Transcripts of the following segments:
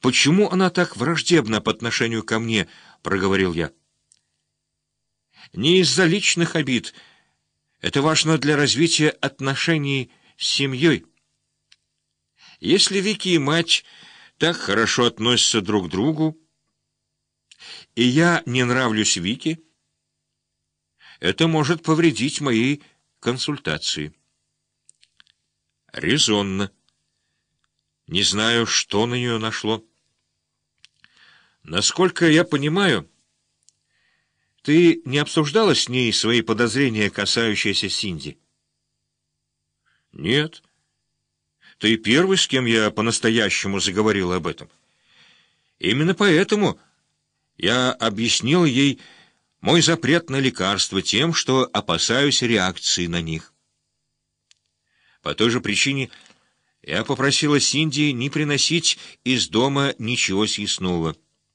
«Почему она так враждебна по отношению ко мне?» — проговорил я. «Не из-за личных обид. Это важно для развития отношений с семьей. Если Вики и мать так хорошо относятся друг к другу, и я не нравлюсь Вике, это может повредить моей консультации». «Резонно. Не знаю, что на нее нашло. Насколько я понимаю, ты не обсуждала с ней свои подозрения, касающиеся Синди?» «Нет. Ты первый, с кем я по-настоящему заговорил об этом. Именно поэтому я объяснил ей мой запрет на лекарства тем, что опасаюсь реакции на них. По той же причине я попросила Синди не приносить из дома ничего съестного.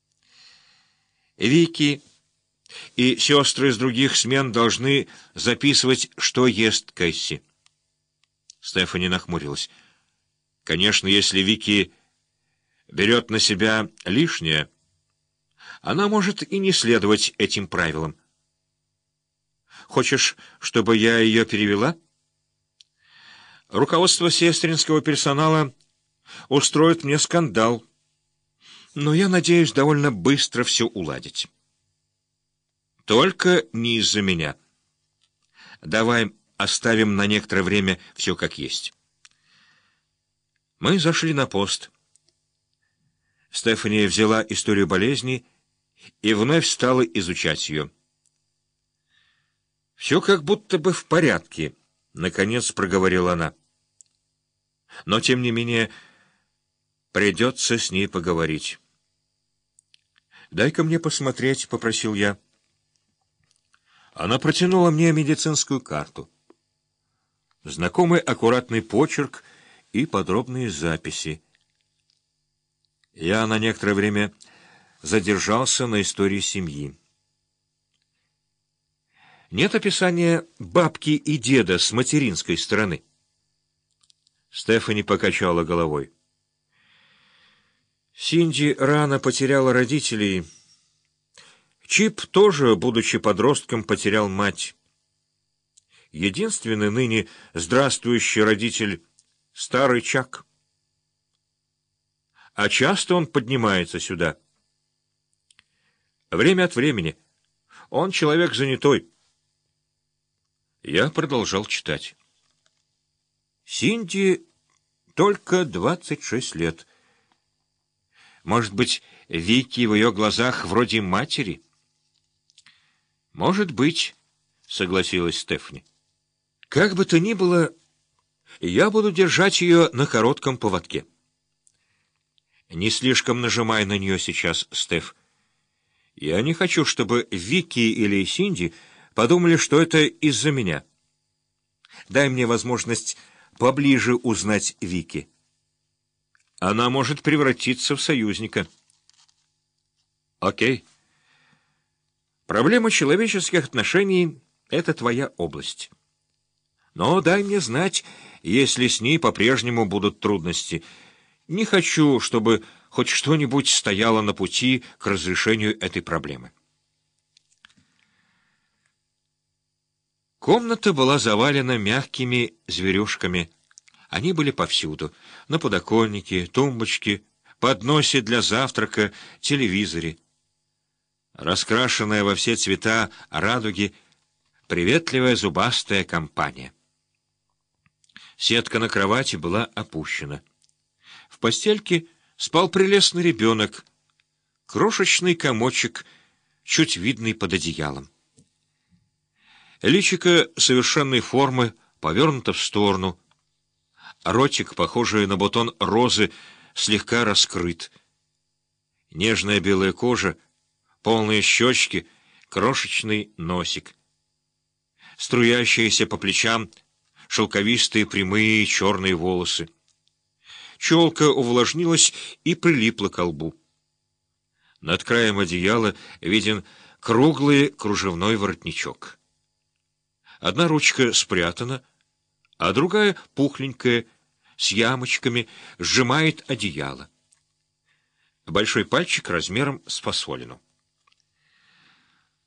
Вики и сестры из других смен должны записывать, что ест Кэсси». Стефани нахмурилась. «Конечно, если Вики берет на себя лишнее, она может и не следовать этим правилам. Хочешь, чтобы я ее перевела? Руководство сестринского персонала устроит мне скандал, но я надеюсь довольно быстро все уладить. Только не из-за меня. Давай оставим на некоторое время все как есть». Мы зашли на пост. Стефани взяла историю болезни и вновь стала изучать ее. «Все как будто бы в порядке», — наконец проговорила она. «Но, тем не менее, придется с ней поговорить». «Дай-ка мне посмотреть», — попросил я. Она протянула мне медицинскую карту. Знакомый аккуратный почерк и подробные записи. Я на некоторое время задержался на истории семьи. Нет описания бабки и деда с материнской стороны. Стефани покачала головой. Синди рано потеряла родителей. Чип тоже, будучи подростком, потерял мать. Единственный ныне здравствующий родитель — старый Чак. А часто он поднимается сюда. Время от времени. Он человек занятой. Я продолжал читать. Синди только 26 лет. Может быть, Вики в ее глазах вроде матери? Может быть, согласилась Стефани. Как бы то ни было, я буду держать ее на коротком поводке. Не слишком нажимай на нее сейчас, Стеф. Я не хочу, чтобы Вики или Синди подумали, что это из-за меня. Дай мне возможность поближе узнать Вики. Она может превратиться в союзника. Окей. Проблема человеческих отношений — это твоя область. Но дай мне знать, если с ней по-прежнему будут трудности. Не хочу, чтобы хоть что-нибудь стояло на пути к разрешению этой проблемы. Комната была завалена мягкими зверюшками. Они были повсюду: на подоконнике, тумбочке, подносе для завтрака, телевизоре. Раскрашенная во все цвета радуги, приветливая зубастая компания. Сетка на кровати была опущена. В постельке спал прелестный ребенок, крошечный комочек, чуть видный под одеялом. Личико совершенной формы повернуто в сторону, ротик, похожий на бутон розы, слегка раскрыт. Нежная белая кожа, полные щечки, крошечный носик. Струящиеся по плечам шелковистые прямые черные волосы. Челка увлажнилась и прилипла к лбу. Над краем одеяла виден круглый кружевной воротничок. Одна ручка спрятана, а другая, пухленькая, с ямочками, сжимает одеяло. большой пальчик размером с фасолину.